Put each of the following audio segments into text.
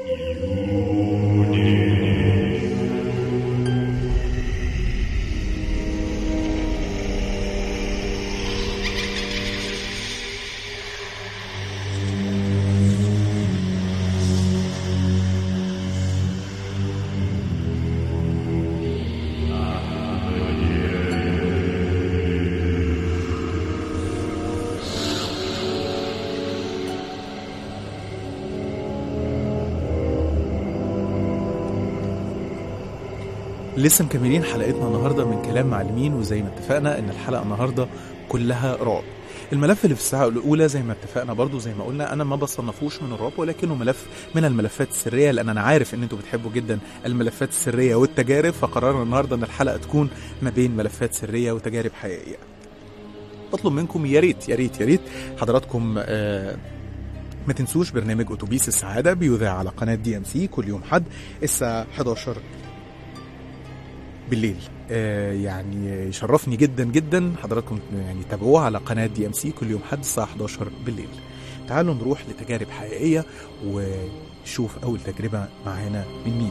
لسه مكملين حلقتنا النهاردة من كلام معلمين، وزي ما اتفقنا ان الحلقة النهاردة كلها رعب. الملف اللي في الساعة الأولى زي ما اتفقنا برضو زي ما قلنا أنا ما بصنفوش من الرعب، ولكنه ملف من الملفات السرية، لأن أنا عارف إن أنتوا بتحبوا جدا الملفات السرية والتجارب، فقررنا النهاردة إن الحلقة تكون ما بين ملفات سرية وتجارب حقيقية. بطلب منكم يا ريت يا ريت يا ريت حضراتكم ما تنسوش برنامج أتوبيس السعادة بيذاع على قناة DMC كل يوم حد الساعة 11 بالليل. يعني يشرفني جدا جدا حضراتكم يعني تابعوها على قناة DMC كل يوم حد الساعة 11 بالليل. تعالوا نروح لتجارب حقيقية ونشوف أول تجربة معانا من مين.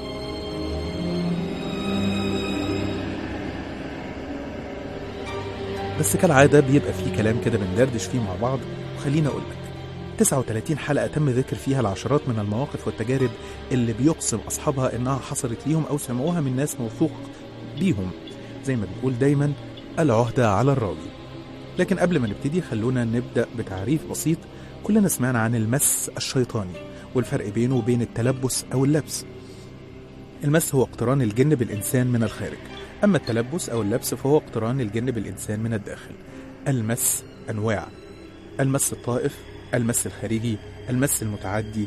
بس كالعادة بيبقى فيه كلام كده بندردش فيه مع بعض، وخلينا أقول لك 39 حلقة تم ذكر فيها العشرات من المواقف والتجارب اللي بيقسم أصحابها إنها حصلت ليهم أو سمعوها من ناس موثوق بيهم. زي ما بنقول دايما العهدة على الراوي. لكن قبل ما نبتدي خلونا نبدأ بتعريف بسيط. كلنا سمعنا عن المس الشيطاني والفرق بينه وبين التلبس أو اللبس. المس هو اقتران الجن بالإنسان من الخارج، أما التلبس أو اللبس فهو اقتران الجن بالإنسان من الداخل. المس أنواع: المس الطائف، المس الخارجي، المس المتعدي.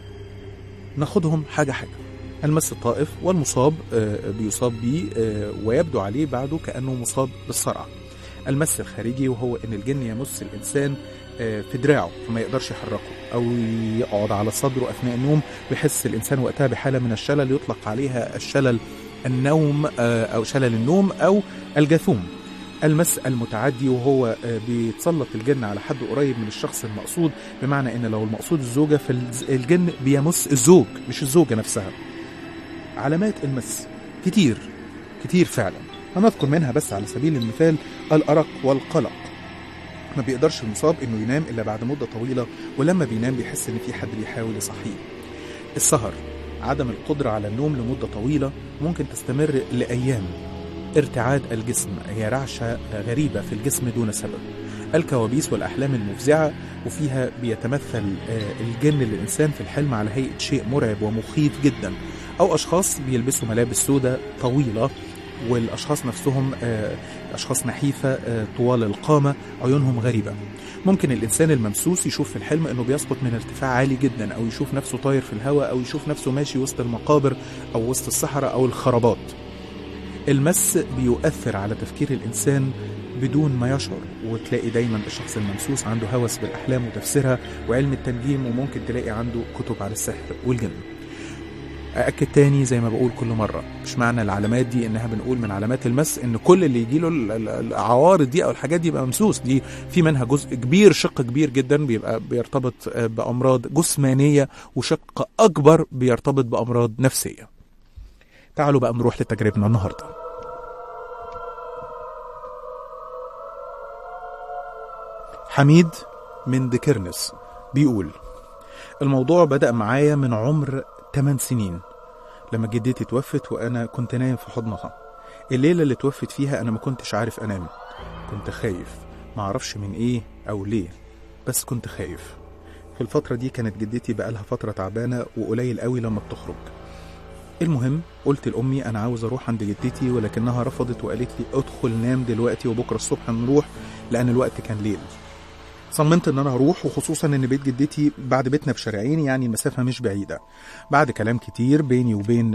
ناخدهم حاجة حاجة. المس الطائف والمصاب بيصاب بيه ويبدو عليه بعده كأنه مصاب بالصرع. المس الخارجي وهو ان الجن يمس الانسان في دراعه فما يقدرش يحركه، او يقعد على صدره اثناء النوم، بيحس الانسان وقتها بحالة من الشلل يطلق عليها الشلل النوم او شلل النوم او الجاثوم. المس المتعدي وهو بيتسلط الجن على حد قريب من الشخص المقصود، بمعنى ان لو المقصود الزوجة فالجن بيمس الزوج مش الزوجة نفسها. علامات المس كتير كتير فعلا، هنذكر منها بس على سبيل المثال الأرق والقلق. ما بيقدرش المصاب انه ينام الا بعد مدة طويلة، ولما بينام بيحس ان في حد بيحاول يصحيه. السهر، عدم القدرة على النوم لمدة طويلة ممكن تستمر لأيام. ارتعاد الجسم، هي رعشة غريبة في الجسم دون سبب. الكوابيس والأحلام المفزعة، وفيها بيتمثل الجن للإنسان في الحلم على هيئة شيء مرعب ومخيف جدا، أو أشخاص بيلبسوا ملابس سوداء طويلة، والأشخاص نفسهم أشخاص نحيفة طوال القامة، عيونهم غريبة. ممكن الإنسان الممسوس يشوف في الحلم أنه بيسقط من ارتفاع عالي جدا، أو يشوف نفسه طاير في الهواء، أو يشوف نفسه ماشي وسط المقابر أو وسط الصحراء أو الخرابات. المس بيؤثر على تفكير الإنسان بدون ما يشعر، وتلاقي دايما الشخص الممسوس عنده هوس بالأحلام وتفسيرها وعلم التنجيم، وممكن تلاقي عنده كتب على السحر والجن. أأكد تاني زي ما بقول كل مرة، مش معنى العلامات دي إنها بنقول من علامات المس إن كل اللي يجيله العوارض دي أو الحاجات دي يبقى ممسوس. دي في منها جزء كبير، شق كبير جدا بيبقى بيرتبط بأمراض جسمانية، وشق أكبر بيرتبط بأمراض نفسية. تعالوا بقى نروح لتجربنا النهاردة. حميد من دكرنس بيقول: الموضوع بدأ معايا من عمر 8 سنين لما جدتي توفت وأنا كنت نايم في حضنها. الليلة اللي توفت فيها أنا ما كنتش عارف أنام، كنت خايف، ما أعرفش من إيه أو ليه، بس كنت خايف. في الفترة دي كانت جدتي بقالها فترة تعبانة وقليل قوي لما بتخرج. المهم قلت لأمي أنا عاوز أروح عند جدتي، ولكنها رفضت وقالت لي ادخل نام دلوقتي وبكرة الصبح نروح، لأن الوقت كان ليل. صممت ان انا اروح، وخصوصا ان بيت جدتي بعد بيتنا بشارعين، يعني المسافة مش بعيدة. بعد كلام كتير بيني وبين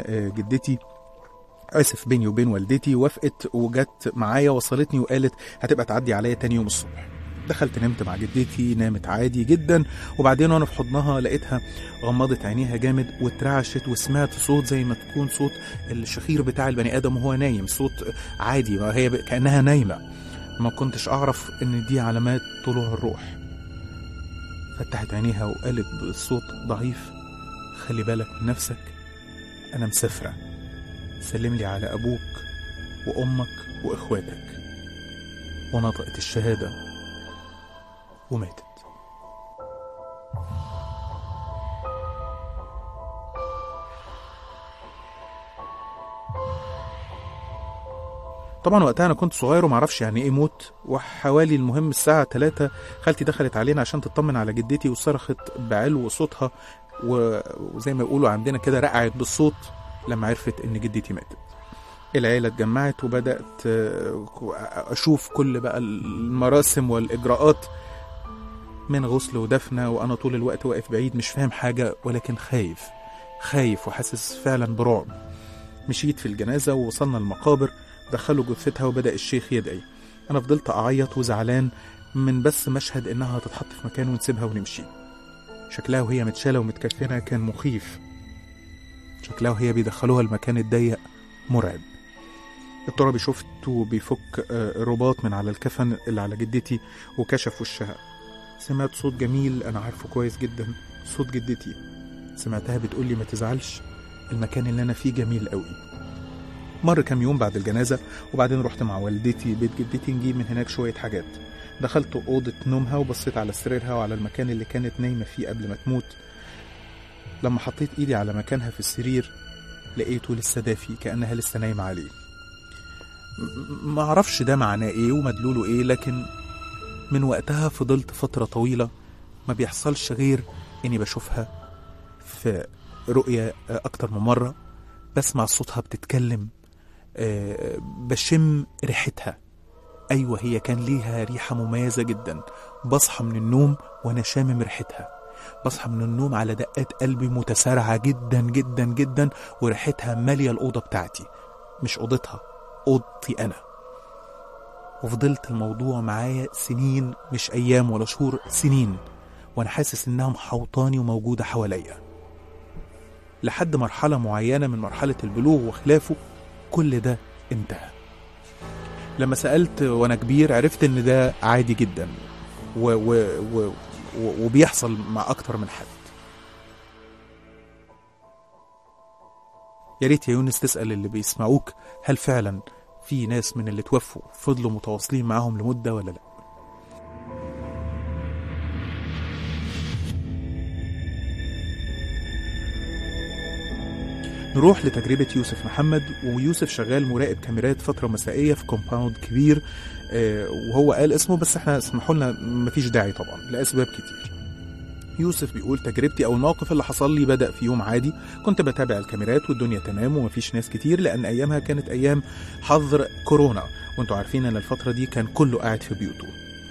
بيني وبين والدتي، وافقت وجت معايا وصلتني وقالت هتبقى تعدي عليا تاني يوم الصبح. دخلت نمت مع جدتي، نامت عادي جدا، وبعدين وانا في حضنها لقيتها غمضت عينيها جامد واترعشت، وسمعت صوت زي ما تكون صوت الشخير بتاع البني ادم وهو نايم، صوت عادي ما هي كأنها نايمة. ما كنتش أعرف إن دي علامات طلوع الروح. فتحت عينيها وقالت بصوت ضعيف: خلي بالك من نفسك، أنا مسافرة، سلم لي على أبوك وأمك وإخواتك. ونطقت الشهادة وماتت. طبعا وقتها انا كنت صغير ومعرفش يعني ايه موت، وحوالي المهم الساعة 3 خالتي دخلت علينا عشان تطمن على جدتي، وصرخت بعلو صوتها وزي ما يقولوا عندنا كده رقعت بالصوت لما عرفت ان جدتي ماتت. العيلة اتجمعت وبدأت اشوف كل بقى المراسم والاجراءات من غسل ودفنة، وانا طول الوقت واقف بعيد مش فاهم حاجة، ولكن خايف وحاسس فعلا برعب. مشيت في الجنازة ووصلنا المقابر، دخلوا جثتها وبدأ الشيخ يدعي. أنا فضلت أعيط وزعلان من بس مشهد إنها هتتحط في مكان ونسيبها ونمشي. شكلها وهي متشالة ومتكفنة كان مخيف، شكلها وهي بيدخلوها المكان الضيق مرعب. الترابي شفته بيفك رباط من على الكفن اللي على جدتي وكشف وشها. سمعت صوت جميل أنا عارفه كويس جدا، صوت جدتي. سمعتها بتقولي ما تزعلش، المكان اللي أنا فيه جميل قوي. مر كام يوم بعد الجنازة، وبعدين رحت مع والدتي بيت جدتي نجيب من هناك شوية حاجات. دخلت أوضة نومها وبصيت على سريرها وعلى المكان اللي كانت نايمة فيه قبل ما تموت. لما حطيت إيدي على مكانها في السرير لقيته لسه دافي كأنها لسه نايمة عليه. معرفش ده معناه إيه ومدلوله إيه، لكن من وقتها فضلت فترة طويلة ما بيحصلش غير إني بشوفها في رؤية أكتر من مرة، بسمع صوتها بتتكلم، بشم ريحتها. أيوة هي كان ليها ريحة مميزة جدا. بصحى من النوم وأنا شامم ريحتها، بصحى من النوم على دقات قلبي متسارعة جدا جدا جدا، وريحتها مالية الأوضة بتاعتي، مش أوضتها، أوضتي أنا. وفضلت الموضوع معايا سنين، مش أيام ولا شهور، سنين، وأنا حاسس إنها محوطاني وموجودة حواليا. لحد مرحلة معينة من مرحلة البلوغ وخلافه كل ده انتهى. لما سألت وانا كبير عرفت ان ده عادي جدا وبيحصل مع اكتر من حد. يا ريت يا يونس تسأل اللي بيسمعوك، هل فعلا في ناس من اللي توفوا فضلوا متواصلين معاهم لمدة ولا لا؟ نروح لتجربة يوسف محمد. ويوسف شغال مراقب كاميرات فترة مسائية في كومباوند كبير، وهو قال اسمه بس احنا اسمحوا لنا مفيش داعي طبعا لأسباب كتير. يوسف بيقول تجربتي أو الموقف اللي حصل لي بدأ في يوم عادي، كنت بتابع الكاميرات والدنيا تمام ومفيش ناس كتير، لأن أيامها كانت أيام حظر كورونا، وانتوا عارفين أن الفترة دي كان كله قاعد في بيوته.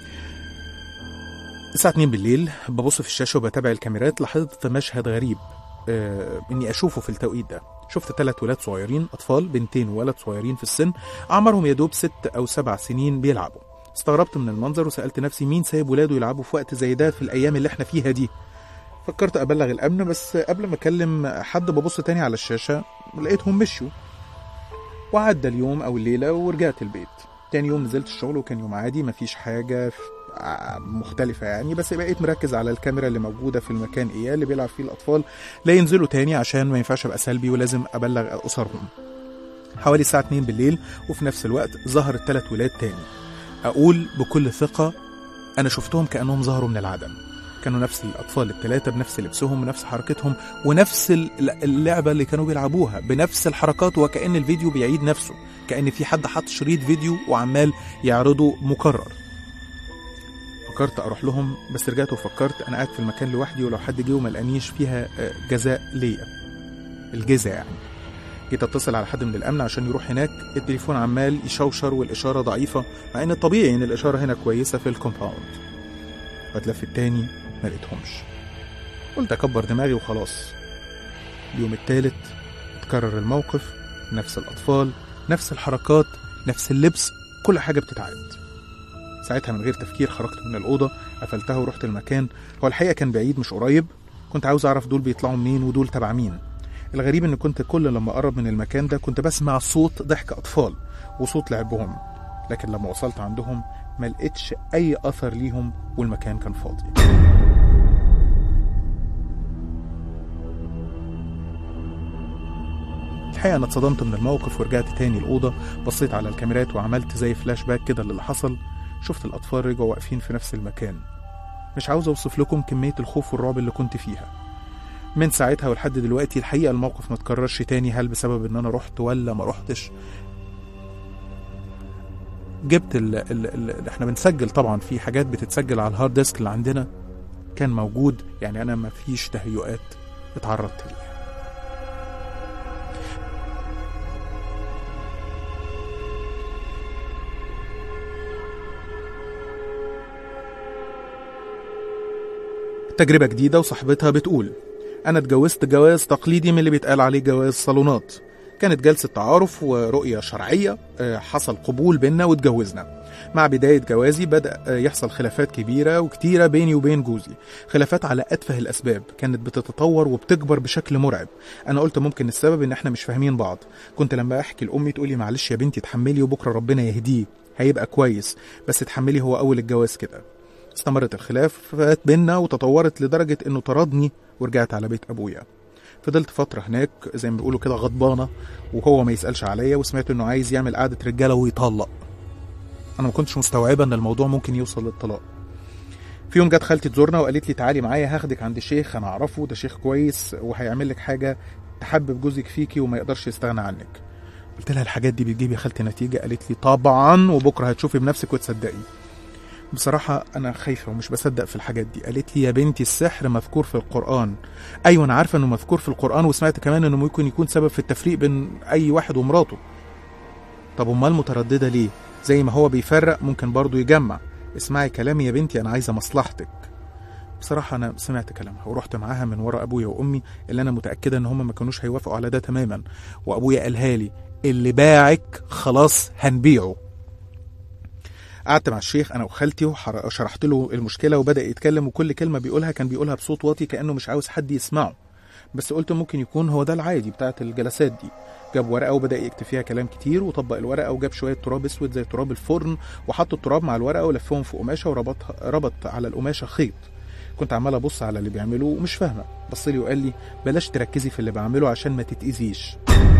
الساعة 2 بالليل ببص في الشاشة وبتابع الكاميرات، لاحظت مشهد غريب إني أشوفه في التوقيت ده. شفت 3 ولاد صغيرين، أطفال، بنتين وولد صغيرين في السن، عمرهم يدوب 6 أو 7 سنين، بيلعبوا. استغربت من المنظر وسألت نفسي مين سايب ولاده يلعبوا في وقت زي ده في الأيام اللي احنا فيها دي. فكرت أبلغ الأمن، بس قبل ما أكلم حد ببص تاني على الشاشة لقيتهم مشوا. وعدى اليوم أو الليلة ورجعت البيت. تاني يوم نزلت الشغل وكان يوم عادي، مفيش حاجة مختلفة يعني، بس بقيت مركز على الكاميرا اللي موجودة في المكان اللي بيلعب فيه الأطفال لا ينزلوا تاني، عشان ما ينفعش أبقى سلبي ولازم أبلغ أسرهم. حوالي الساعة 2 بالليل وفي نفس الوقت ظهر 3 ولاد تاني. أقول بكل ثقة أنا شفتهم كأنهم ظهروا من العدم. كانوا نفس الأطفال ال3 بنفس لبسهم ونفس حركتهم ونفس اللعبة اللي كانوا بيلعبوها بنفس الحركات، وكأن الفيديو بيعيد نفسه، كأن في حد حط شريط فيديو وعمال يعرضه مكرر. فكرت أروح لهم، بس رجعت وفكرت أنا قاعد في المكان لوحدي، ولو حد جه وما لقانيش فيها جزاء ليا، الجزاء يعني. جيت اتصل على حد من الامن عشان يروح هناك، التليفون عمال يشوشر والاشاره ضعيفه، مع ان الطبيعي ان الاشاره هنا كويسه في الكومباوند. فتلفت تاني ما لقيتهمش، قلت اكبر دماغي وخلاص. اليوم الثالث اتكرر الموقف، نفس الاطفال، نفس الحركات، نفس اللبس، كل حاجه بتتعاد. ساعتها من غير تفكير خرجت من الاوضه، قفلتها ورحت المكان. هو الحقيقه كان بعيد مش قريب، كنت عاوز اعرف دول بيطلعوا منين ودول تبع مين. الغريب ان كنت كل لما اقرب من المكان ده كنت بسمع صوت ضحك اطفال وصوت لعبهم، لكن لما وصلت عندهم ما لقيتش اي اثر ليهم والمكان كان فاضي. الحقيقة أنا اتصدمت من الموقف ورجعت تاني الأوضة، بصيت على الكاميرات وعملت زي فلاش باك كده للي حصل. شفت الأطفال رجعوا واقفين في نفس المكان. مش عاوز أوصف لكم كمية الخوف والرعب اللي كنت فيها. من ساعتها ولحد دلوقتي الحقيقة الموقف ما تكررش تاني. هل بسبب ان انا رحت ولا ما رحتش؟ جبت احنا بنسجل طبعا، في حاجات بتتسجل على الهارد ديسك اللي عندنا، كان موجود. يعني انا ما فيش تهيؤات اتعرضت ليها. تجربة جديدة وصاحبتها بتقول: أنا اتجوزت جواز تقليدي من اللي بيتقال عليه جواز صالونات. كانت جلسة تعارف ورؤية شرعية، حصل قبول بينا واتجوزنا. مع بداية جوازي بدأ يحصل خلافات كبيرة وكتيرة بيني وبين جوزي، خلافات على أتفه الأسباب، كانت بتتطور وبتكبر بشكل مرعب. أنا قلت ممكن السبب إن إحنا مش فاهمين بعض. كنت لما أحكي لأمي تقولي: معلش يا بنتي تحملي وبكرة ربنا يهديه، هيبقى كويس، بس تحملي، هو أول الجواز كده. استمرت الخلافات بينا وتطورت لدرجة إنه طردني ورجعت على بيت أبويا. فضلت فترة هناك زي ما بيقولوا كده غضبانة، وهو ما يسألش عليا، وسمعت إنه عايز يعمل قعدة رجالة ويطلق. أنا ما كنتش مستوعبة إن الموضوع ممكن يوصل للطلاق. في يوم جت خالتي تزورنا وقالت لي: تعالي معايا هاخدك عند شيخ أنا أعرفه، ده شيخ كويس وهيعمل لك حاجة تحبب جوزك فيكي وما يقدرش يستغنى عنك. قلت لها: الحاجات دي بتجيب يا خالتي نتيجة؟ قالت لي: طبعا، وبكرة هتشوفي بنفسك وتصدقي. بصراحة أنا خايفة ومش بصدق في الحاجات دي. قالت لي: يا بنتي السحر مذكور في القرآن. أيوة أنا عارفة أنه مذكور في القرآن، وسمعت كمان أنه ممكن يكون سبب في التفريق بين أي واحد ومراته. طب أمال مترددة ليه؟ زي ما هو بيفرق ممكن برضو يجمع. اسمعي كلامي يا بنتي، أنا عايزة مصلحتك. بصراحة أنا سمعت كلامها ورحت معاها من وراء أبويا وأمي، اللي أنا متأكدة أن هم ما كانوش هيوافقوا على ده تماما. وأبويا قالها لي: اللي باعك خلاص هنبيعه. قعدت مع الشيخ انا وخالتي وشرحت له المشكله، وبدا يتكلم، وكل كلمه بيقولها كان بيقولها بصوت واطي كانه مش عاوز حد يسمعه. بس قلت ممكن يكون هو ده العادي بتاعه الجلسات دي. جاب ورقه وبدا يكتب فيها كلام كتير، وطبق الورقه وجاب شويه تراب اسود زي تراب الفرن، وحط التراب مع الورقه ولفهم في قماشه وربط على القماشه خيط. كنت عمال ابص على اللي بيعمله ومش فاهمه. بص لي وقال لي: بلاش تركزي في اللي بعمله عشان ما تتاذيش.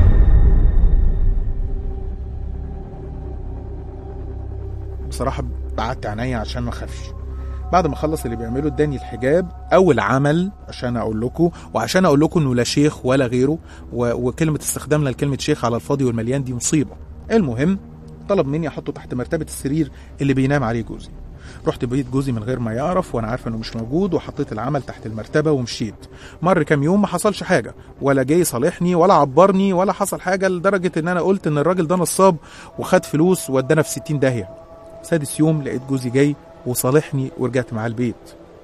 بصراحة بعدت عينيا عشان ما اخافش. بعد ما خلص اللي بيعمله اداني الحجاب او العمل عشان اقول لكم، وعشان اقول لكم انه لا شيخ ولا غيره، وكلمة استخدامنا لكلمة شيخ على الفاضي والمليان دي مصيبة. المهم طلب مني احطه تحت مرتبة السرير اللي بينام عليه جوزي. رحت بيت جوزي من غير ما يعرف وانا عارفه انه مش موجود، وحطيت العمل تحت المرتبه ومشيت. مر كام يوم ما حصلش حاجه، ولا جاي صالحني ولا عبرني ولا حصل حاجه، لدرجه ان انا قلت ان الراجل ده نصاب وخد فلوس وودانا في 60 داهيه. سادس يوم لقيت جوزي جاي وصالحني ورجعت معاه البيت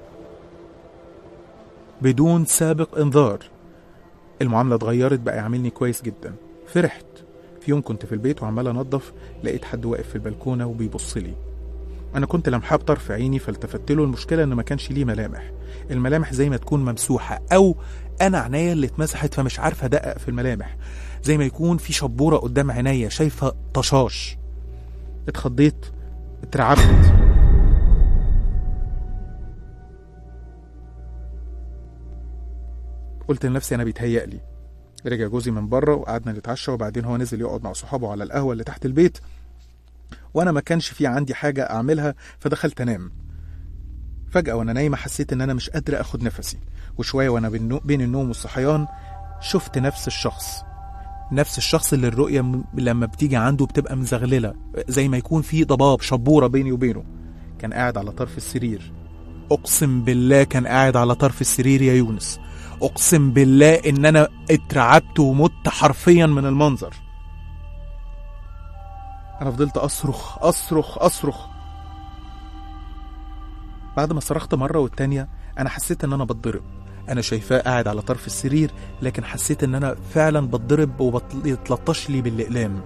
بدون سابق انذار. المعامله اتغيرت، بقى يعاملني كويس جدا. فرحت. في يوم كنت في البيت وعمال انضف، لقيت حد واقف في البلكونه وبيبص لي. انا كنت لمحاه بطرف عيني فالتفت له. المشكله ان ما كانش ليه ملامح، الملامح زي ما تكون ممسوحه، او انا عينيا اللي اتمسحت فمش عارفه ادقق في الملامح، زي ما يكون في شبوره قدام عينيا شايفه طشاش. اتخضيت، اترعبت. قلت لنفسي انا بيتهيألي. رجع جوزي من بره وقعدنا نتعشى، وبعدين هو نزل يقعد مع صحابه على القهوه اللي تحت البيت، وانا ما كانش في عندي حاجه اعملها فدخلت انام. فجاه وانا نايمه حسيت ان انا مش قادره اخد نفسي، وشويه وانا بين النوم والصحيان شفت نفس الشخص اللي الرؤيه لما بتيجي عنده بتبقى مزغلله، زي ما يكون في ضباب شبوره بيني وبينه. كان قاعد على طرف السرير. اقسم بالله كان قاعد على طرف السرير يا يونس. اقسم بالله ان انا اترعبت ومت حرفيا من المنظر. انا فضلت اصرخ اصرخ اصرخ. بعد ما صرخت مرة والتانية انا حسيت ان انا بتضرب. انا شايفاه قاعد على طرف السرير، لكن حسيت ان انا فعلا بتضرب وبيتلطش لي بالاقلام.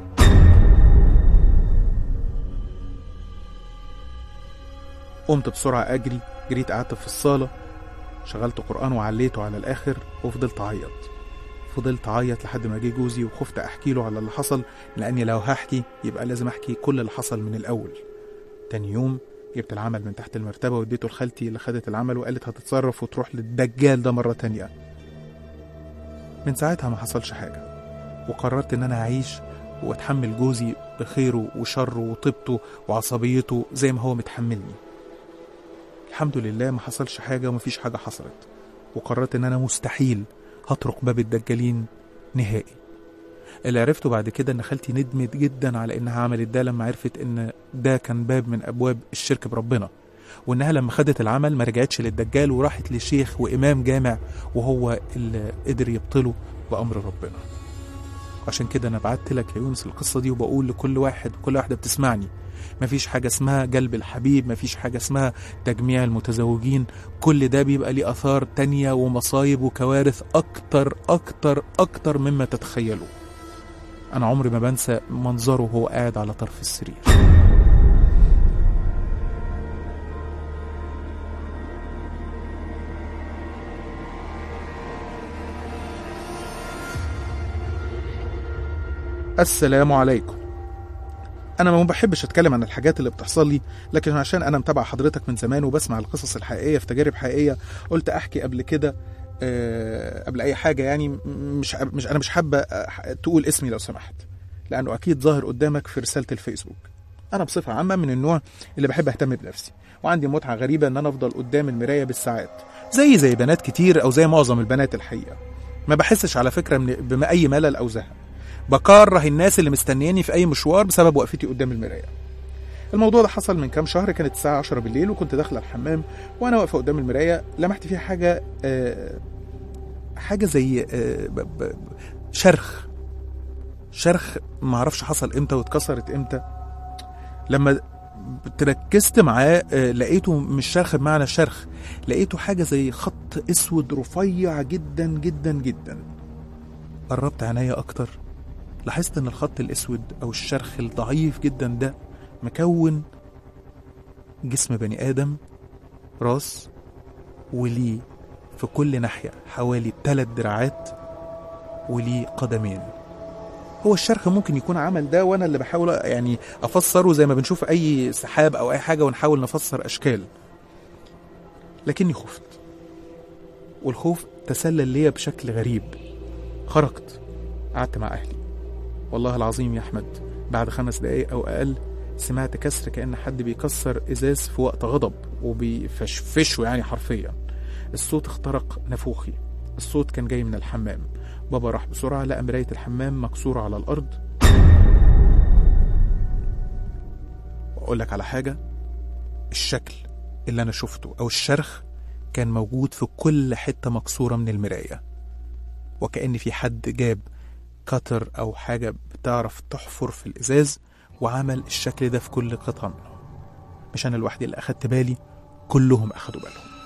قمت بسرعة اجري، جريت قعدت في الصالة، شغلت قرآن وعليته على الاخر وفضلت اعيط لحد ما جه جوزي، وخفت احكي له على اللي حصل، لاني لو هحكي يبقى لازم احكي كل اللي حصل من الاول. تاني يوم جبت العمل من تحت المرتبة واديته لخالتي اللي خدت العمل، وقالت هتتصرف وتروح للدجال ده مرة تانية. من ساعتها ما حصلش حاجة، وقررت إن أنا أعيش وأتحمل جوزي بخيره وشره وطيبته وعصبيته زي ما هو متحملني. الحمد لله ما حصلش حاجة ومفيش حاجة حصلت، وقررت إن أنا مستحيل هطرق باب الدجالين نهائي. اللي عرفته بعد كده إن خالتي ندمت جدا على إنها عملت ده لما عرفت إن ده كان باب من أبواب الشرك بربنا، وإنها لما خدت العمل ما رجعتش للدجال وراحت لشيخ وإمام جامع وهو اللي قدر يبطله بأمر ربنا. عشان كده أنا بعت لك يا يونس القصة دي، وبقول لكل واحد وكل واحدة بتسمعني مفيش حاجة اسمها قلب الحبيب، مفيش حاجة اسمها تجميع المتزوجين، كل ده بيبقى ليه آثار تانية ومصايب وكوارث أكتر أكتر أكتر مما تتخيلوا. أنا عمري ما بنسى منظره وهو قاعد على طرف السرير. السلام عليكم. أنا ما بحبش أتكلم عن الحاجات اللي بتحصل لي، لكن عشان أنا متابع حضرتك من زمان وبسمع القصص الحقيقية في تجارب حقيقية قلت أحكي قبل كده قبل أي حاجة. يعني أنا مش حابة تقول اسمي لو سمحت، لأنه أكيد ظاهر قدامك في رسالة الفيسبوك. أنا بصفة عامة من النوع اللي بحب أهتم بنفسي، وعندي متعة غريبة إن أنا أفضل قدام المراية بالساعات زي بنات كتير أو زي معظم البنات الحقيقة. ما بحسش على فكرة بأي ملل أو زهق. بكره الناس اللي مستنياني في أي مشوار بسبب وقفتي قدام المراية. الموضوع ده حصل من كام شهر، كانت الساعة 10 بالليل وكنت داخلة الحمام، وأنا واقفة قدام المراية لمحت فيها حاجة زي شرخ معرفش حصل امتى واتكسرت امتى. لما تركزت معاه لقيته مش شرخ بمعنى شرخ، لقيته حاجة زي خط اسود رفيع جدا جدا جدا. قربت عناية اكتر، لاحظت ان الخط الاسود او الشرخ الضعيف جدا ده مكون جسم بني ادم، راس وليه في كل ناحية حوالي 3 دراعات وليه قدمين. هو الشرخ ممكن يكون عمل ده، وانا اللي بحاول يعني افسره زي ما بنشوف اي سحاب او اي حاجة ونحاول نفسر اشكال. لكني خفت، والخوف تسلل ليا بشكل غريب. خرجت قعدت مع اهلي. والله العظيم يا احمد بعد 5 دقايق او اقل سمعت كسر، كأن حد بيكسر ازاز في وقت غضب وبيفشفشه يعني حرفيا. الصوت اخترق نافوخي. الصوت كان جاي من الحمام. بابا راح بسرعة لقى مراية الحمام مكسورة على الأرض. وأقول لك على حاجة، الشكل اللي أنا شفته أو الشرخ كان موجود في كل حتة مكسورة من المراية، وكأن في حد جاب كتر أو حاجة بتعرف تحفر في الإزاز وعمل الشكل ده في كل قطعة منهم. مش أنا الوحيد اللي أخدت بالي، كلهم أخدوا بالهم.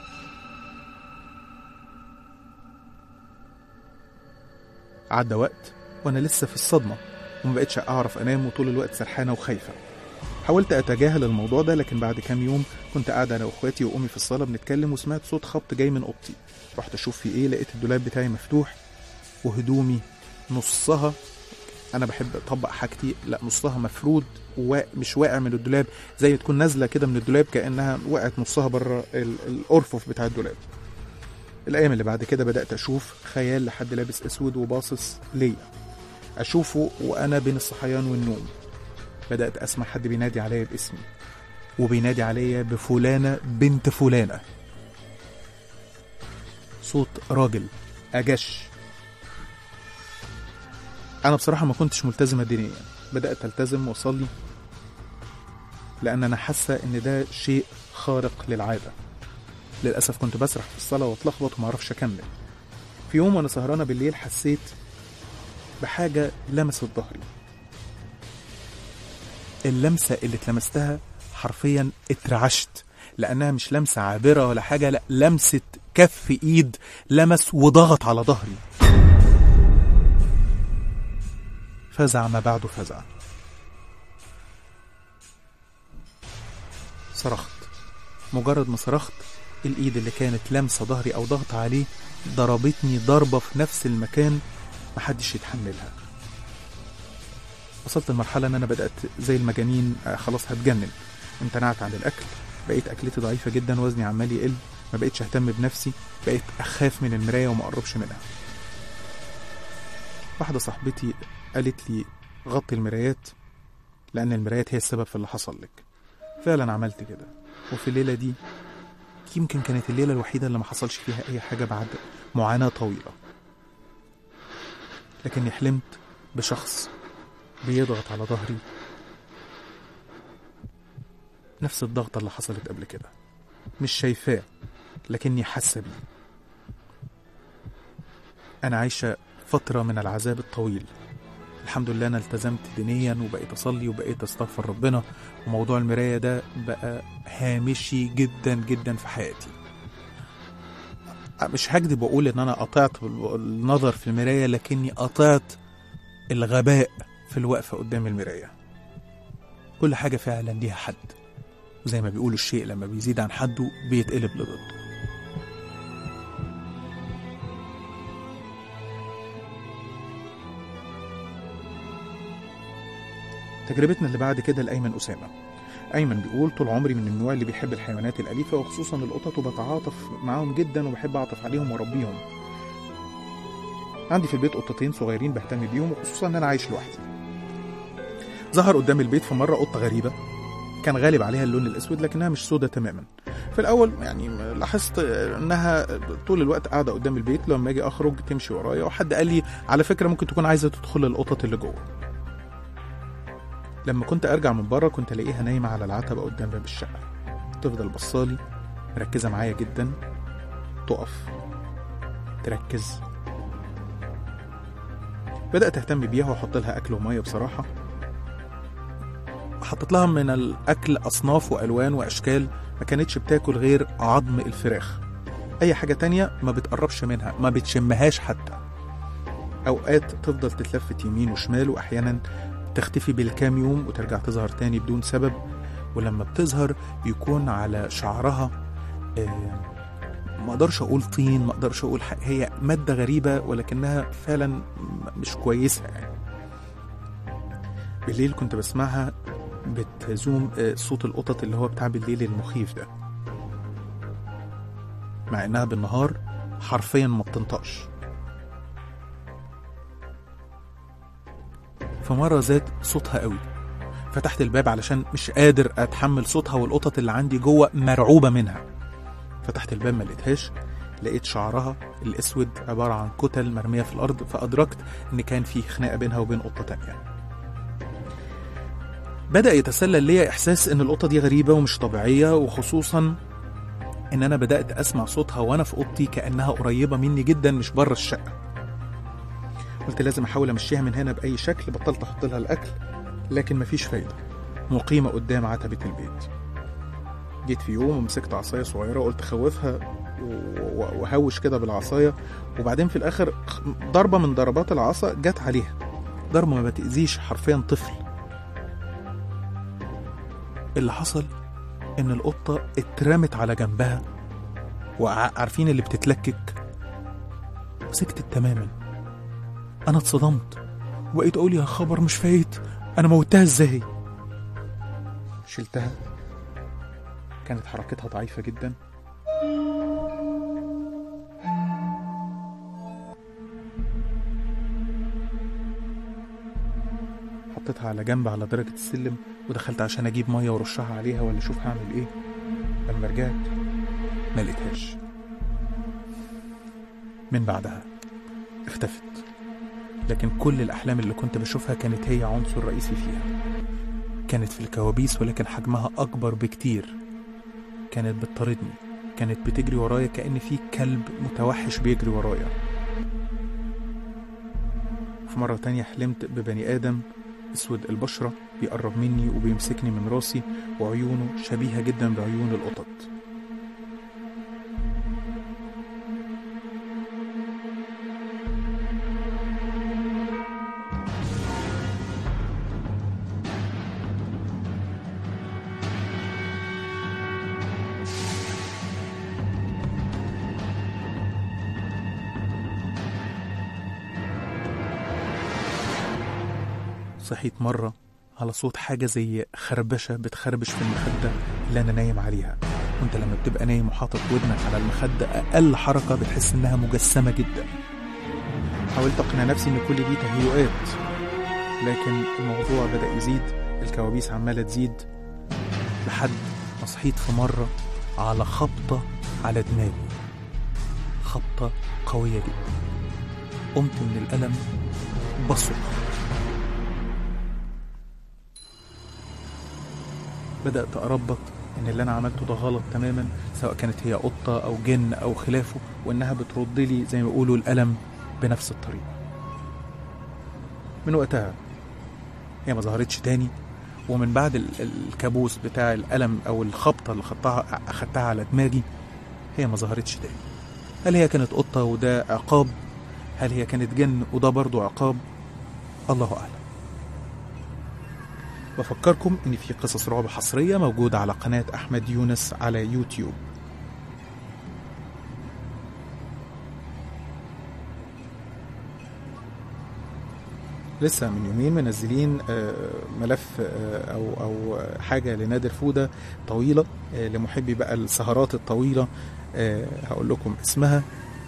عدى وقت وانا لسه في الصدمه ومبقتش اعرف انام، وطول الوقت سرحانه وخايفه. حاولت اتجاهل الموضوع ده، لكن بعد كام يوم كنت قاعده انا واخواتي وامي في الصاله بنتكلم، وسمعت صوت خبط جاي من اوضتي. رحت اشوف في ايه، لقيت الدولاب بتاعي مفتوح وهدومي نصها، انا بحب اطبق حاجتي، لا نصها مفرود ومش واقع من الدولاب، زي تكون نازله كده من الدولاب كانها وقعت نصها بره الارفف بتاع الدولاب. الأيام اللي بعد كده بدأت أشوف خيال لحد لابس أسود وباصص ليا، أشوفه وأنا بين الصحيان والنوم. بدأت أسمع حد بينادي عليا باسمي، وبينادي عليا بفلانة بنت فلانة. صوت راجل أجش. أنا بصراحة ما كنتش ملتزمة دينيا، بدأت ألتزم وأصلي لأن أنا حاسة إن ده شيء خارق للعادة. للأسف كنت بسرح في الصلاة واتلخبط ومعرفش أكمل. في يوم وأنا سهرانة بالليل حسيت بحاجة لمست ظهري. اللمسة اللي اتلمستها حرفيا اترعشت، لأنها مش لمسة عابرة ولا حاجة، لا لمسة كف إيد لمس وضغط على ظهري. فزع ما بعده فزع. صرخت. مجرد ما صرخت الإيد اللي كانت لمسة ظهري أو ضغط عليه ضربتني ضربة في نفس المكان محدش يتحملها. وصلت لمرحلة أن أنا بدأت زي المجانين خلاص هتجنن. امتنعت عن الأكل، بقيت أكلتي ضعيفة جدا، وزني عمال يقل، ما بقيتش أهتم بنفسي، بقيت أخاف من المراية وما أقربش منها. واحدة صاحبتي قالت لي غطي المرايات لأن المرايات هي السبب في اللي حصل لك. فعلا عملت كده، وفي الليلة دي يمكن كانت الليلة الوحيدة اللي ما حصلش فيها أي حاجة بعد معاناة طويلة، لكني حلمت بشخص بيضغط على ظهري نفس الضغطة اللي حصلت قبل كده، مش شايفاه لكني حاسة بيه. أنا عايشة فترة من العذاب الطويل، الحمد لله أنا التزمت دينيا وبقيت أصلي وبقيت أستغفر ربنا، وموضوع المراية ده بقى هامشي جدا جدا في حياتي. مش هكذب وأقول إن أنا قطعت النظر في المراية، لكني قطعت الغباء في الوقفة قدام المراية. كل حاجة فعلا ليها حد، وزي ما بيقولوا الشيء لما بيزيد عن حده بيتقلب لضده. تجربتنا اللي بعد كده لأيمن أسامة. أيمن بيقول طول عمري من النوع اللي بيحب الحيوانات الأليفة وخصوصا القطط، وبتعاطف معاهم جدا وبحب أعطف عليهم وأربيهم. عندي في البيت قطتين صغيرين بهتم بيهم، وخصوصا أن أنا عايش لوحدي. ظهر قدام البيت في مرة قطة غريبة كان غالب عليها اللون الأسود لكنها مش سودة تماما. في الأول يعني لاحظت أنها طول الوقت قاعدة قدام البيت، لما أجي أخرج تمشي ورايا، وحد قال لي على فكرة ممكن تكون عايزة تدخل القطط اللي جوه. لما كنت أرجع من بره كنت ألاقيها نايمة على العتبة قدام باب الشقة، تفضل بصالي مركزة معايا جدا، تقف تركز. بدأت أهتم بيها وأحط لها أكل ومية. بصراحة حطت لها من الأكل أصناف وألوان وأشكال، ما كانتش بتاكل غير عظم الفراخ، أي حاجة تانية ما بتقربش منها، ما بتشمهاش حتى. أوقات تفضل تتلفت يمين وشمال، وأحيانا تختفي بالكام يوم وترجع تظهر تاني بدون سبب. ولما بتظهر بيكون على شعرها ما اقدرش اقول طين، ما اقدرش اقول هي مادة غريبة ولكنها فعلا مش كويسة يعني. بالليل كنت بسمعها بتزوم صوت القطط اللي هو بتاع بالليل المخيف ده، مع انها بالنهار حرفيا ما بتنطقش. فمرة زاد صوتها قوي، فتحت الباب علشان مش قادر اتحمل صوتها، والقطط اللي عندي جوه مرعوبة منها. فتحت الباب ما لقيتهاش، لقيت شعرها الاسود عبارة عن كتل مرمية في الارض، فادركت ان كان في خناقة بينها وبين قطة تانية. بدأ يتسلل لي احساس ان القطة دي غريبة ومش طبيعية، وخصوصا ان انا بدأت اسمع صوتها وانا في اوضتي كأنها قريبة مني جدا مش بره الشقة. قلت لازم احاول امشيها من هنا باي شكل. بطلت احط لها الاكل لكن مفيش فايدة، مقيمة قدام عتبة البيت. جيت في يوم ومسكت عصاية صغيرة وقلت خوفها وهوش كده بالعصاية، وبعدين في الاخر ضربة من ضربات العصا جت عليها، ضربة ما بتأذيش، حرفيا طفل. اللي حصل ان القطة اترمت على جنبها، وعارفين اللي بتتلكك، وسكتت تماما. انا اتصدمت وبقيت اقول يا خبر مش فايت، انا موتها ازاي؟ شلتها، كانت حركتها ضعيفة جدا. حطيتها على جنب على درجة السلم، ودخلت عشان اجيب مية ورشها عليها ولا اشوف هعمل ايه. لما رجعت ما لقيتهاش. من بعدها اختفت، لكن كل الأحلام اللي كنت بشوفها كانت هي عنصر رئيسي فيها. كانت في الكوابيس ولكن حجمها أكبر بكتير. كانت بتطاردني، كانت بتجري ورايا كأن في كلب متوحش بيجري ورايا. في مرة تانية حلمت ببني آدم اسود البشرة بيقرب مني وبيمسكني من راسي، وعيونه شبيهة جدا بعيون القطط. صحيت مرة على صوت حاجة زي خربشة بتخربش في المخدة اللي أنا نايم عليها. وانت لما بتبقى نايم وحاطط ودنك على المخدة أقل حركة بتحس إنها مجسمة جدا. حاولت أقنع نفسي إن كل دي تهيؤات، لكن الموضوع بدأ يزيد، الكوابيس عمالة تزيد، لحد ما صحيت في مرة على خبطة على دماغي، خبطة قوية جدا. قمت من الألم بصرخ. بدأت أربط إن اللي أنا عملته ده غلط تماما، سواء كانت هي قطة أو جن أو خلافه، وإنها بترد لي زي ما يقولوا الألم بنفس الطريقة. من وقتها هي ما ظهرتش تاني، ومن بعد الكابوس بتاع الألم أو الخبطة اللي أخدتها على دماغي هي ما ظهرتش تاني. هل هي كانت قطة وده عقاب؟ هل هي كانت جن وده برضو عقاب؟ الله أعلم. بفكركم إن في قصص رعب حصرية موجودة على قناة أحمد يونس على يوتيوب. لسه من يومين منزلين ملف أو حاجة لنادر فودة طويلة لمحبي بقى السهرات الطويلة. هقول لكم اسمها: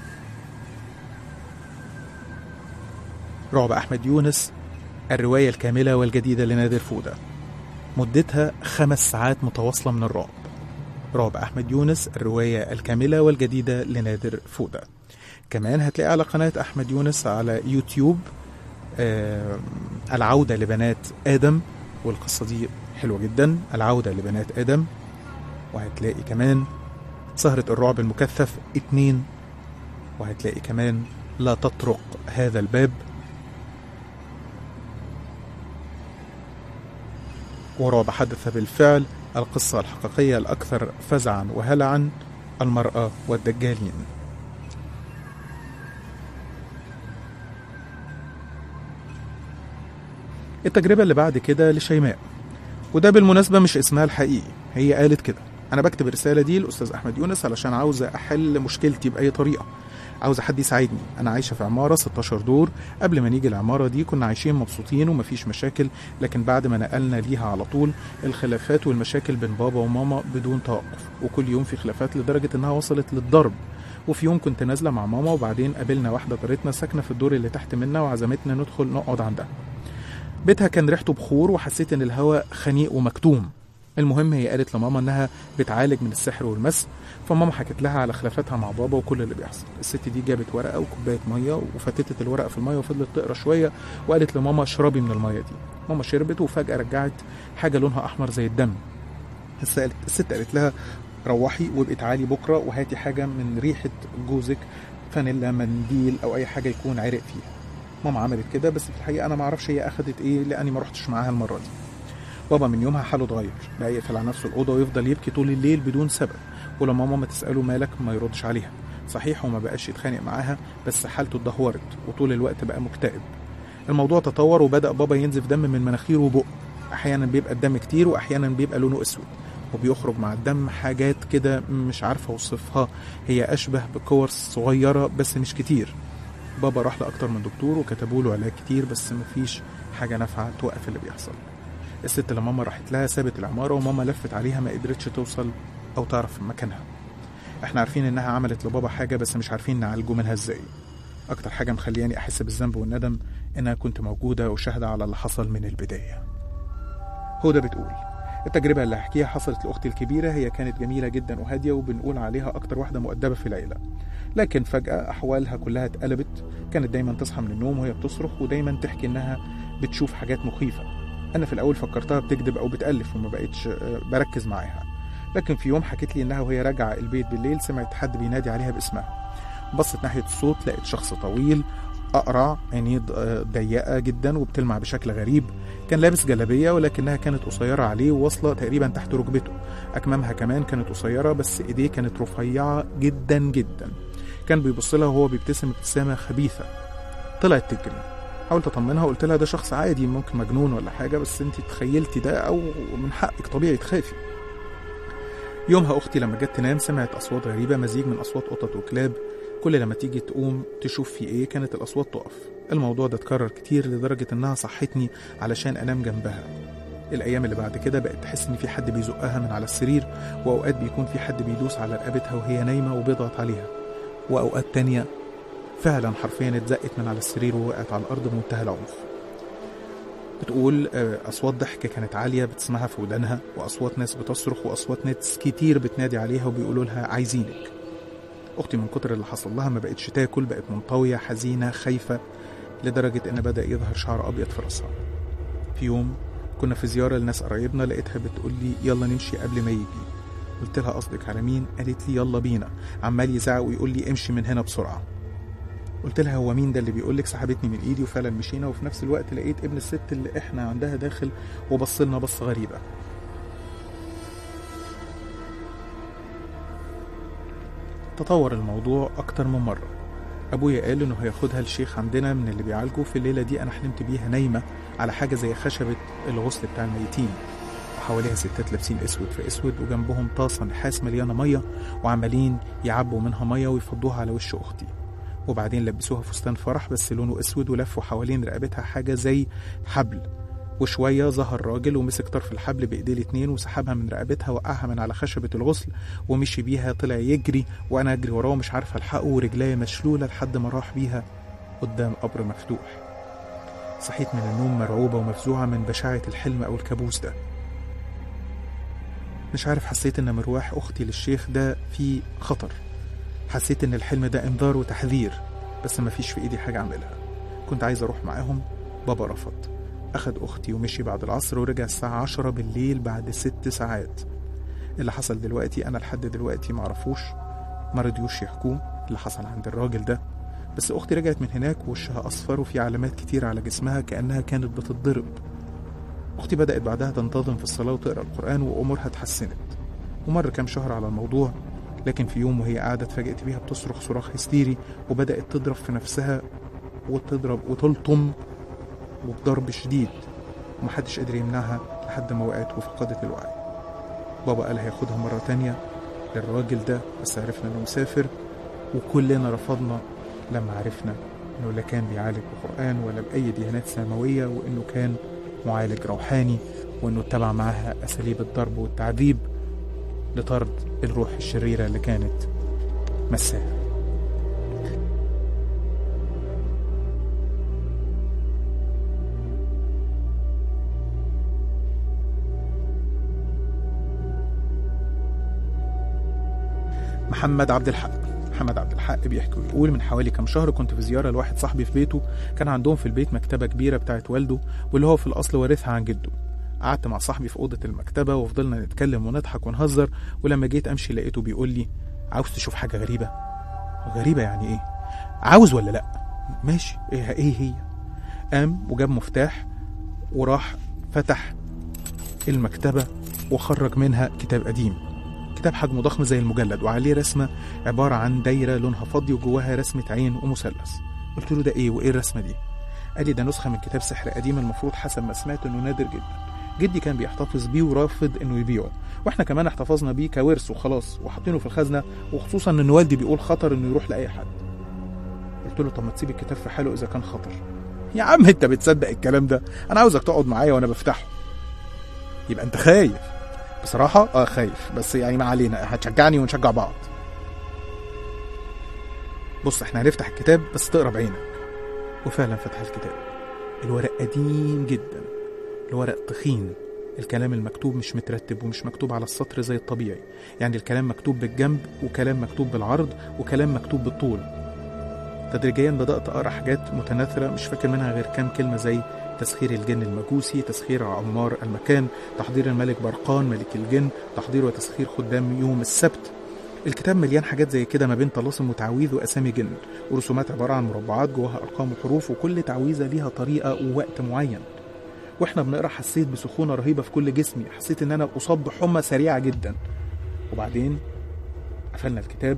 رعب أحمد يونس، الرواية الكاملة والجديدة لنادر فودة. مدتها 5 ساعات متواصلة من الرعب. رعب أحمد يونس، الرواية الكاملة والجديدة لنادر فودة. كمان هتلاقي على قناة أحمد يونس على يوتيوب العودة لبنات آدم، والقصة دي حلوة جدا، العودة لبنات آدم. وهتلاقي كمان سهرة الرعب المكثف 2، وهتلاقي كمان لا تطرق هذا الباب، ورعب حدث بالفعل، القصة الحقيقية الأكثر فزعا وهلعا، المرأة والدجالين. التجربة اللي بعد كده لشيماء، وده بالمناسبة مش اسمها الحقيقي، هي قالت كده: أنا بكتب الرسالة دي لأستاذ أحمد يونس علشان عاوزة أحل مشكلتي بأي طريقة، عاوزة حد يساعدني. أنا عايشة في عمارة 16 دور، قبل ما نيجي العمارة دي كنا عايشين مبسوطين ومفيش مشاكل، لكن بعد ما نقلنا ليها على طول الخلافات والمشاكل بين بابا وماما بدون توقف، وكل يوم في خلافات لدرجة إنها وصلت للضرب. وفي يوم كنت نازلة مع ماما، وبعدين قابلنا واحدة جارتنا ساكنة في الدور اللي تحت منا وعزمتنا ندخل نقعد عندها. بيتها كان ريحته بخور، وحسيت ان الهواء خنيق ومكتوم. المهم هي قالت لماما انها بتعالج من السحر والمس، فماما حكت لها على خلافاتها مع بابا وكل اللي بيحصل. الست دي جابت ورقه وكوبايه ميه وفتتت الورقه في الميه وفضلت تقرا شويه، وقالت لماما اشربي من الميه دي. ماما شربت، وفجاه رجعت حاجه لونها احمر زي الدم. الست قالت لها روحي وابقي تعالي بكره وهاتي حاجه من ريحه جوزك، فانيلا، منديل، او اي حاجه يكون عرق فيها. ماما عملت كده، بس في الحقيقه انا ما اعرفش هي اخدت ايه لاني ما رحتش معاها المره دي. بابا من يومها حاله اتغير، بقى يقفل على نفسه الاوضه ويفضل يبكي طول الليل بدون سبب، ولما ماما تساله مالك ما يردش عليها. صحيح وما بقاش يتخانق معاها، بس حالته اتدهورت وطول الوقت بقى مكتئب. الموضوع تطور وبدا بابا ينزف دم من مناخيره وبقه، احيانا بيبقى الدم كتير واحيانا بيبقى لونه اسود، وبيخرج مع الدم حاجات كده مش عارفه اوصفها، هي اشبه بكور صغيره بس مش كتير. بابا راح لأكتر من دكتور وكتبوا له علاج كتير، بس مفيش حاجة نافعة توقف اللي بيحصل. الست اللي ماما راحت لها سابت العمارة، وماما لفت عليها ما قدرتش توصل أو تعرف مكانها. احنا عارفين انها عملت لبابا حاجة، بس مش عارفين نعالجه منها ازاي. أكتر حاجة مخلياني أحس بالذنب والندم إنها كنت موجودة وشاهدة على اللي حصل من البداية. هدى بتقول: التجربة اللي هحكيها حصلت لأختي الكبيرة، هي كانت جميلة جدا وهادية، وبنقول عليها أكتر واحدة مؤدبة في العيلة، لكن فجأة أحوالها كلها اتقلبت. كانت دايما تصحى من النوم وهي بتصرخ، ودايما تحكي إنها بتشوف حاجات مخيفة. أنا في الأول فكرتها بتكذب أو بتألف وما بقتش بركز معاها، لكن في يوم حكت لي إنها وهي راجعة البيت بالليل سمعت حد بينادي عليها باسمها. بصت ناحية الصوت لقيت شخص طويل أقرع، عينيه ضيقة جدا وبتلمع بشكل غريب. كان لابس جلابية ولكنها كانت قصيرة عليه وواصلة تقريبا تحت ركبته. أكمامها كمان كانت قصيرة، بس إيديه كانت رفيعة جدا جدا. كان بيبص لها وهو بيبتسم ابتسامة خبيثة. طلعت تجري. حاولت أطمنها وقلت لها ده شخص عادي، ممكن مجنون ولا حاجة، بس انت تخيلتي ده أو من حقك طبيعي تخافي. يومها أختي لما جت تنام سمعت أصوات غريبة، مزيج من أصوات قطط وكلاب. كل لما تيجي تقوم تشوف في ايه كانت الأصوات تقف. الموضوع ده اتكرر كتير لدرجة انها صحتني علشان انام جنبها. الايام اللي بعد كده بقت تحس ان في حد بيزقها من على السرير، واوقات بيكون في حد بيدوس على رقبتها وهي نايمة وبيضغط عليها، واوقات تانية فعلا حرفيا اتزقت من على السرير ووقعت على الأرض بمنتهى العنف. بتقول أصوات ضحك كانت عالية بتسمعها في ودانها، وأصوات ناس بتصرخ، وأصوات ناس كتير بتنادي عليها وبيقولوا لها عايزينك. أختي من كتر اللي حصل لها ما بقتش تاكل، بقت منطوية حزينة خايفة، لدرجة إن بدأ يظهر شعر أبيض في راسها. في يوم كنا في زيارة لناس قرايبنا، لقيتها بتقول لي يلا نمشي قبل ما يجي. قلت لها قصدك على مين؟ قالت لي يلا بينا، عمال يزعق ويقول لي امشي من هنا بسرعة. قلت لها هو مين ده اللي بيقولك؟ سحبتني من ايدي وفعلا مشينا، وفي نفس الوقت لقيت ابن الست اللي احنا عندها داخل وبصلنا بصة غريبة. تطور الموضوع أكتر من مرة. أبويا قال إنه هياخدها الشيخ عندنا من اللي بيعالجه. في الليلة دي أنا حلمت بيها نايمة على حاجة زي خشبة الغسل بتاع الميتين، وحواليها ستات لابسين أسود في أسود، وجنبهم طاسة نحاس مليانة مية وعمالين يعبوا منها مية ويفضوها على وش أختي. وبعدين لبسوها فستان فرح بس لونه أسود، ولفوا حوالين رقبتها حاجة زي حبل. وشوية ظهر راجل ومسك طرف الحبل بإيديه الاتنين وسحبها من رقبتها، وقعها من على خشبة الغسل ومشي بيها. طلع يجري وأنا أجري وراه مش عارفة ألحقه، ورجليا مشلولة لحد ما راح بيها قدام قبر مفتوح. صحيت من النوم مرعوبة ومفزوعة من بشاعة الحلم أو الكابوس ده. مش عارف، حسيت إن مروح أختي للشيخ ده فيه خطر. حسيت إن الحلم ده إنذار وتحذير، بس مفيش في إيدي حاجة أعملها. كنت عايز أروح معاهم، بابا رفض. أخد أختي ومشي بعد العصر، ورجع الساعة 10 بالليل بعد 6 ساعات. اللي حصل دلوقتي أنا لحد دلوقتي معرفوش، مرضيوش يحكوه اللي حصل عند الراجل ده. بس أختي رجعت من هناك ووشها أصفر وفي علامات كتير على جسمها كأنها كانت بتتضرب. أختي بدأت بعدها تنتظم في الصلاة وتقرأ القرآن وأمورها اتحسنت. ومر كام شهر على الموضوع، لكن في يوم وهي قاعدة اتفاجئت بيها بتصرخ صراخ هستيري، وبدأت تضرب في نفسها وتضرب وتلطم وبضرب شديد، ومحدش قدر يمنعها لحد ما وقعت وفقدت الوعي. بابا قال هياخدها مرة تانية للراجل ده، بس عرفنا انه مسافر، وكلنا رفضنا لما عرفنا انه لا كان بيعالج بقرآن ولا بأي ديانات سماوية، وانه كان معالج روحاني، وانه اتبع معاها اساليب الضرب والتعذيب لطرد الروح الشريرة اللي كانت مساها. محمد عبد الحق بيحكي ويقول من حوالي كام شهر كنت في زيارة لواحد صاحبي في بيته. كان عندهم في البيت مكتبة كبيرة بتاعت والده، واللي هو في الأصل وارثها عن جده. قعدت مع صاحبي في أوضة المكتبة وفضلنا نتكلم ونضحك ونهزر، ولما جيت أمشي لقيته بيقول لي عاوز تشوف حاجة غريبة؟ غريبة يعني إيه؟ عاوز ولا لأ؟ ماشي، إيه هي؟ قام وجاب مفتاح وراح فتح المكتبة وخرج منها كتاب قديم، كتاب حجمه ضخم زي المجلد، وعليه رسمة عبارة عن دايرة لونها فضي وجواها رسمة عين ومثلث. قلت له ده ايه وايه الرسمة دي؟ قال لي ده نسخة من كتاب سحر قديم، المفروض حسب ما سمعت انه نادر جدا. جدي كان بيحتفظ بيه ورافض انه يبيعه، واحنا كمان احتفظنا بيه كورث وخلاص وحاطينه في الخزنة، وخصوصا ان والدي بيقول خطر انه يروح لاي حد. قلت له طب ما تسيب الكتاب في حاله اذا كان خطر. يا عم انت بتصدق الكلام ده؟ انا عاوزك تقعد معايا وانا بفتحه. يبقى انت خايف؟ بصراحة خايف، بس يعني ما علينا، هتشجعني ونشجع بعض. بص احنا هنفتح الكتاب بس تقرا بعينك. وفعلا فتح الكتاب. الورق قديم جدا، الورق تخين، الكلام المكتوب مش مترتب ومش مكتوب على السطر زي الطبيعي، يعني الكلام مكتوب بالجنب وكلام مكتوب بالعرض وكلام مكتوب بالطول. تدريجيا بدأت أقرأ حاجات متناثرة مش فاكر منها غير كام كلمة زي تسخير الجن المجوسي، تسخير عمار المكان، تحضير الملك برقان ملك الجن، تحضير وتسخير خدام يوم السبت. الكتاب مليان حاجات زي كده ما بين طلاسم وتعويذ وأسامي جن، ورسومات عبارة عن مربعات جواها أرقام وحروف، وكل تعويذة ليها طريقة ووقت معين. واحنا بنقرأ حسيت بسخونة رهيبة في كل جسمي، حسيت ان انا أصاب بحمى سريعة جدا. وبعدين قفلنا الكتاب،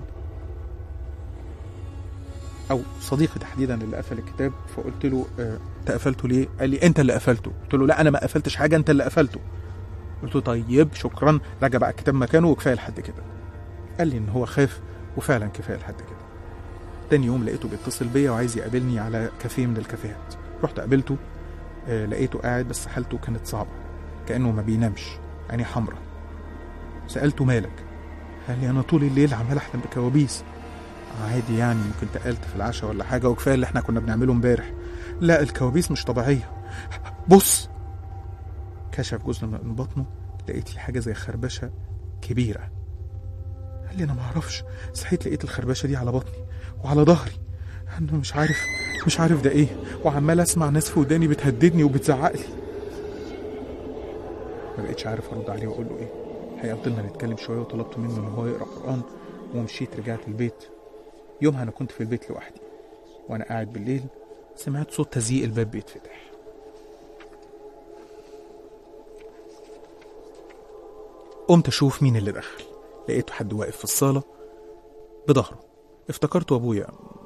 او صديقي تحديدا اللي قفل الكتاب، فقلت له انت قفلته ليه؟ قال لي انت اللي قفلته. قلت له لا انا ما قفلتش حاجه، انت اللي قفلته. قلت له طيب شكرا، رجع بقى الكتاب مكانه وكفايه لحد كده. قال لي ان هو خاف، وفعلا كفايه لحد كده. تاني يوم لقيته بيتصل بيا وعايز يقابلني على كافيه من الكافيهات. رحت قابلته، لقيته قاعد بس حالته كانت صعبه، كانه ما بينامش، عينيه حمرا. سالته مالك؟ قال لي انا طول الليل عمال احلم بكوابيس، عادي يعني، ممكن تقلت في العشاء ولا حاجة، وكفاية اللي احنا كنا بنعمله امبارح. لا الكوابيس مش طبيعية. بص. كشف جزء من بطنه، لقيت فيه حاجة زي خربشة كبيرة. قال لي أنا معرفش، صحيت لقيت الخربشة دي على بطني وعلى ظهري. أنا مش عارف ده إيه، وعمال أسمع ناس في وداني بتهددني وبتزعقلي. ما بقتش عارف أرد عليه وأقول له إيه. الحقيقة فضلنا نتكلم شوية وطلبت منه إن هو يقرأ قرآن، ومشيت رجعت البيت. يومها أنا كنت في البيت لوحدي، وأنا قاعد بالليل سمعت صوت تزييق الباب بيتفتح. قمت أشوف مين اللي دخل. لقيته حد واقف في الصالة بظهره. افتكرته أبويا،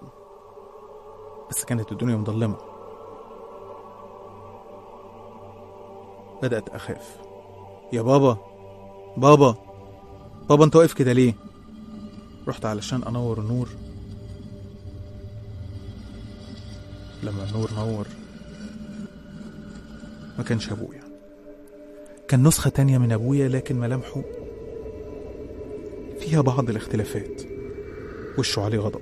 بس كانت الدنيا مظلمة. بدأت أخاف. يا بابا بابا بابا، أنت واقف كده ليه؟ رحت علشان أنور النور. لما النور نور ما كانش أبويا، كان نسخة تانية من أبويا، لكن ملامحه فيها بعض الاختلافات. وشه عليه غضب.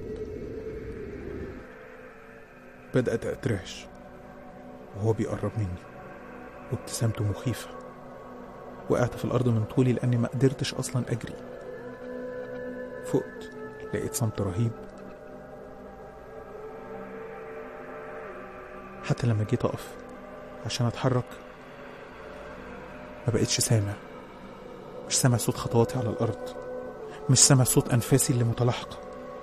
بدأت أترعش وهو بيقرب مني، وابتسامته مخيفة. وقعت في الأرض من طولي لأني ما قدرتش أصلا أجري. فقت لقيت صمت رهيب. حتى لما جيت أقف عشان أتحرك ما بقيتش سامع. مش سامع صوت خطواتي على الأرض، مش سامع صوت أنفاسي اللي متلاحقة.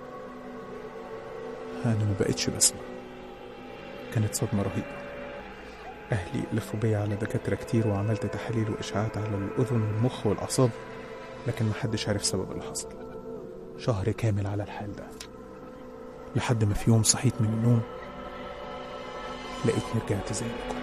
أنا ما بقيتش بسمع. كانت صدمة رهيبة. أهلي لفوا بيا على دكاترة كتير، وعملت تحاليل وإشعاعات على الأذن والمخ والأعصاب، لكن محدش عارف سبب اللي حصل. شهر كامل على الحال ده، لحد ما في يوم صحيت من النوم لقيتني رجعت زي ما كنت.